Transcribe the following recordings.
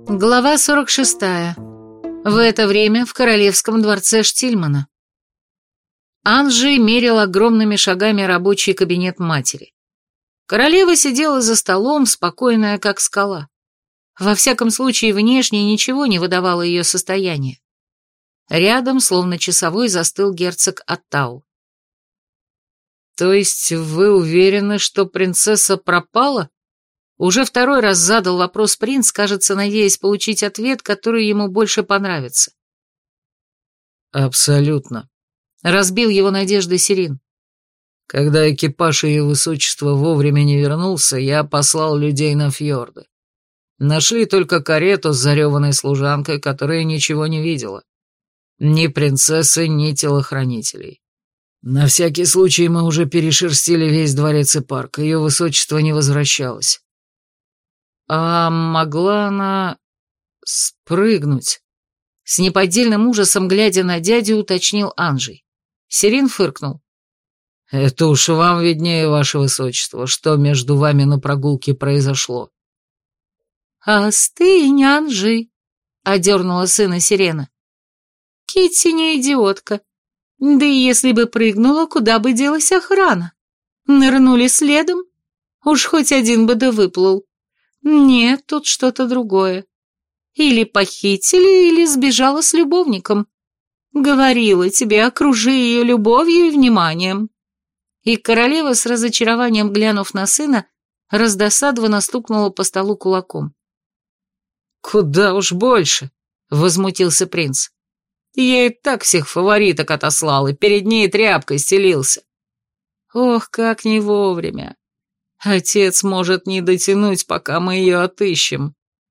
Глава 46. В это время в королевском дворце Штильмана. Анжей мерил огромными шагами рабочий кабинет матери. Королева сидела за столом, спокойная, как скала. Во всяком случае, внешне ничего не выдавало ее состояние. Рядом, словно часовой, застыл герцог Аттау. «То есть вы уверены, что принцесса пропала?» Уже второй раз задал вопрос принц, кажется, надеясь получить ответ, который ему больше понравится. «Абсолютно», — разбил его надежды Сирин. «Когда экипаж ее высочества вовремя не вернулся, я послал людей на фьорды. Нашли только карету с зареванной служанкой, которая ничего не видела. Ни принцессы, ни телохранителей. На всякий случай мы уже перешерстили весь дворец и парк, ее высочество не возвращалось». «А могла она спрыгнуть?» С неподдельным ужасом, глядя на дядю, уточнил Анжей. Сирин фыркнул. «Это уж вам виднее, ваше высочество, что между вами на прогулке произошло». «Остынь, Анжей», — одернула сына Сирена. «Китти не идиотка. Да и если бы прыгнула, куда бы делась охрана? Нырнули следом? Уж хоть один бы да выплыл. Нет, тут что-то другое. Или похитили, или сбежала с любовником. Говорила тебе, окружи ее любовью и вниманием». И королева, с разочарованием глянув на сына, раздосадованно стукнула по столу кулаком. «Куда уж больше», — возмутился принц. «Я и так всех фавориток отослал, и перед ней тряпкой стелился». «Ох, как не вовремя. Отец может не дотянуть, пока мы ее отыщем».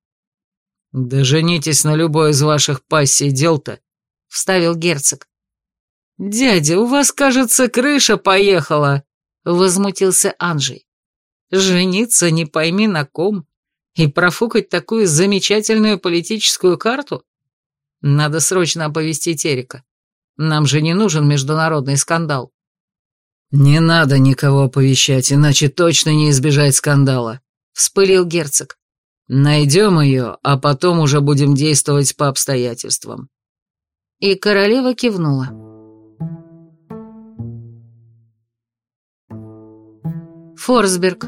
«Да женитесь на любой из ваших пассий дел-то», — вставил герцог. «Дядя, у вас, кажется, крыша поехала», — возмутился Анжей. «Жениться не пойми на ком и профукать такую замечательную политическую карту? Надо срочно оповестить Эрика. Нам же не нужен международный скандал». «Не надо никого оповещать, иначе точно не избежать скандала», — вспылил герцог. «Найдем ее, а потом уже будем действовать по обстоятельствам». И королева кивнула. Форсберг.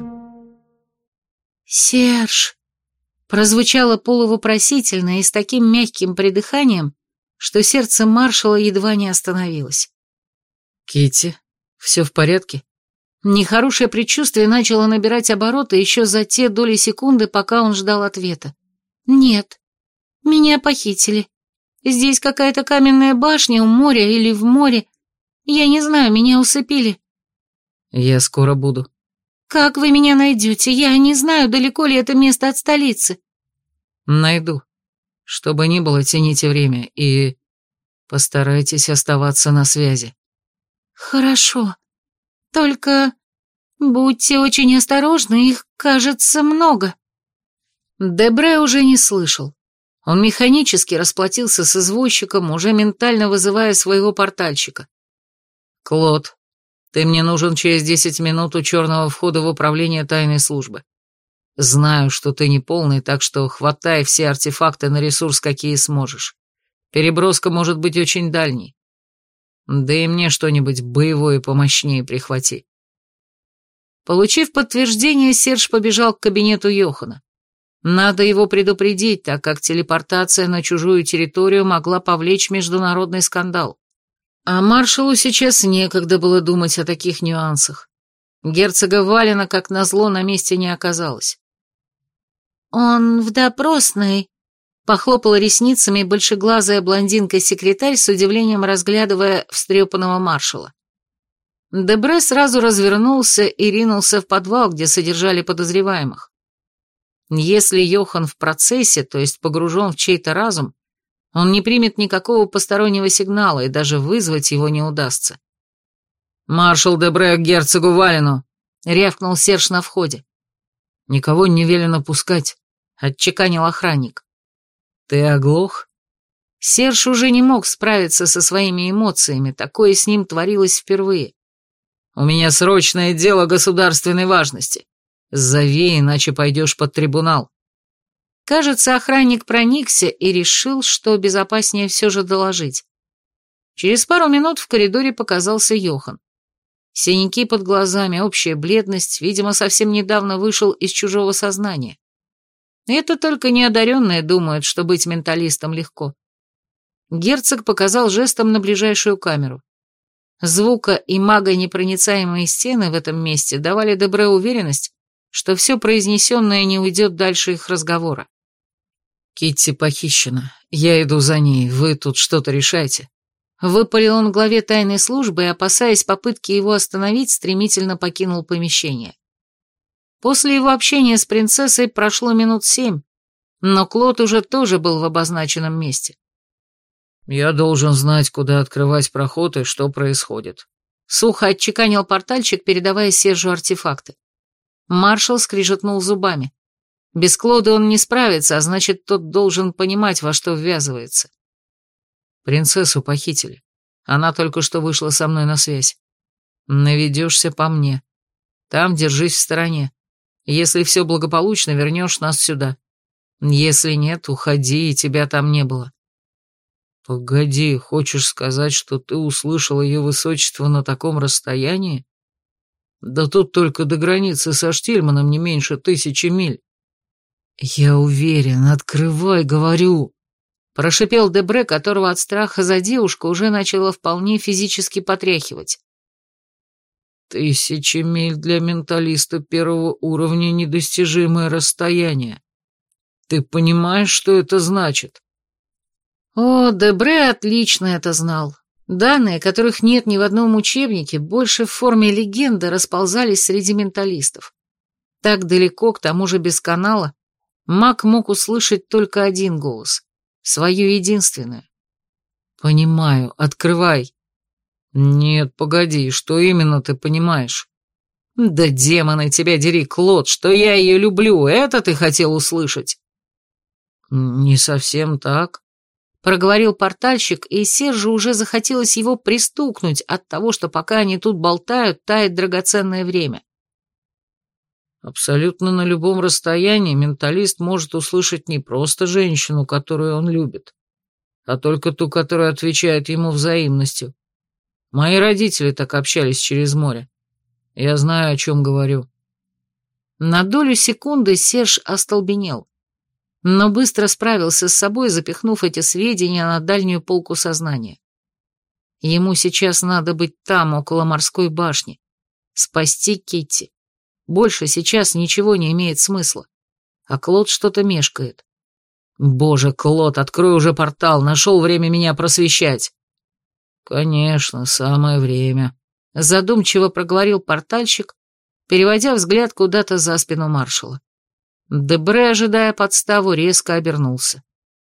«Серж!» прозвучало полувопросительно и с таким мягким придыханием, что сердце маршала едва не остановилось. «Китти, все в порядке?» Нехорошее предчувствие начало набирать обороты еще за те доли секунды, пока он ждал ответа. «Нет, меня похитили. Здесь какая-то каменная башня у моря или в море. Я не знаю, меня усыпили». «Я скоро буду». «Как вы меня найдете? Я не знаю, далеко ли это место от столицы». «Найду. Что бы ни было, тяните время и постарайтесь оставаться на связи». «Хорошо. Только будьте очень осторожны, их, кажется, много». Дебре уже не слышал. Он механически расплатился с извозчиком, уже ментально вызывая своего портальщика. «Клод, ты мне нужен через 10 минут у черного входа в управление тайной службы. Знаю, что ты не полный, так что хватай все артефакты на ресурс, какие сможешь. Переброска может быть очень дальней. Да и мне что-нибудь боевое помощнее прихвати». Получив подтверждение, Серж побежал к кабинету Йохана. Надо его предупредить, так как телепортация на чужую территорию могла повлечь международный скандал. А маршалу сейчас некогда было думать о таких нюансах. Герцога Валена, как назло, на месте не оказалось. «Он в допросной», — похлопала ресницами большеглазая блондинка-секретарь, с удивлением разглядывая встрепанного маршала. Дебре сразу развернулся и ринулся в подвал, где содержали подозреваемых. Если Йохан в процессе, то есть погружен в чей-то разум, он не примет никакого постороннего сигнала, и даже вызвать его не удастся. «Маршал Дебре к герцогу Валену!» — рявкнул Серж на входе. «Никого не велено пускать», — отчеканил охранник. «Ты оглох?» Серж уже не мог справиться со своими эмоциями, такое с ним творилось впервые. «У меня срочное дело государственной важности. Зови, иначе пойдешь под трибунал». Кажется, охранник проникся и решил, что безопаснее все же доложить. Через пару минут в коридоре показался Йохан. Синяки под глазами, общая бледность, видимо, совсем недавно вышел из чужого сознания. Это только неодаренные думают, что быть менталистом легко. Герцог показал жестом на ближайшую камеру. Звука и магонепроницаемые стены в этом месте давали Дебре уверенность, что все произнесенное не уйдет дальше их разговора. «Китти похищена. Я иду за ней. Вы тут что-то решайте». Выпалил он главе тайной службы и, опасаясь попытки его остановить, стремительно покинул помещение. После его общения с принцессой прошло минут 7, но Клод уже тоже был в обозначенном месте. «Я должен знать, куда открывать проход и что происходит». Сухо отчеканил портальчик, передавая Сержу артефакты. Маршал скрижетнул зубами. Без Клода он не справится, а значит, тот должен понимать, во что ввязывается. «Принцессу похитили. Она только что вышла со мной на связь. Наведешься по мне. Там держись в стороне. Если все благополучно, вернешь нас сюда. Если нет, уходи, и тебя там не было». «Погоди, хочешь сказать, что ты услышал ее высочество на таком расстоянии? Да тут только до границы со Штильманом не меньше 1000 миль». «Я уверен, открывай, говорю», — прошипел Дебре, которого от страха за девушку уже начало вполне физически потряхивать. 1000 миль для менталиста первого уровня — недостижимое расстояние. Ты понимаешь, что это значит?» О, Дебре отлично это знал. Данные, которых нет ни в одном учебнике, больше в форме легенды расползались среди менталистов. Так далеко, к тому же без канала, маг мог услышать только один голос, свою единственную. «Понимаю, открывай». «Нет, погоди, что именно ты понимаешь?» «Да демоны тебя дери, Клод, что я ее люблю, это ты хотел услышать?» «Не совсем так», — проговорил портальщик, и Сержу уже захотелось его пристукнуть от того, что пока они тут болтают, тает драгоценное время. «Абсолютно на любом расстоянии менталист может услышать не просто женщину, которую он любит, а только ту, которая отвечает ему взаимностью. Мои родители так общались через море. Я знаю, о чем говорю». На долю секунды Серж остолбенел, но быстро справился с собой, запихнув эти сведения на дальнюю полку сознания. Ему сейчас надо быть там, около морской башни, спасти Китти. Больше сейчас ничего не имеет смысла. А Клод что-то мешкает. «Боже, Клод, открой уже портал, нашел время меня просвещать». «Конечно, самое время», — задумчиво проговорил портальщик, переводя взгляд куда-то за спину маршала. Дебре, ожидая подставу, резко обернулся.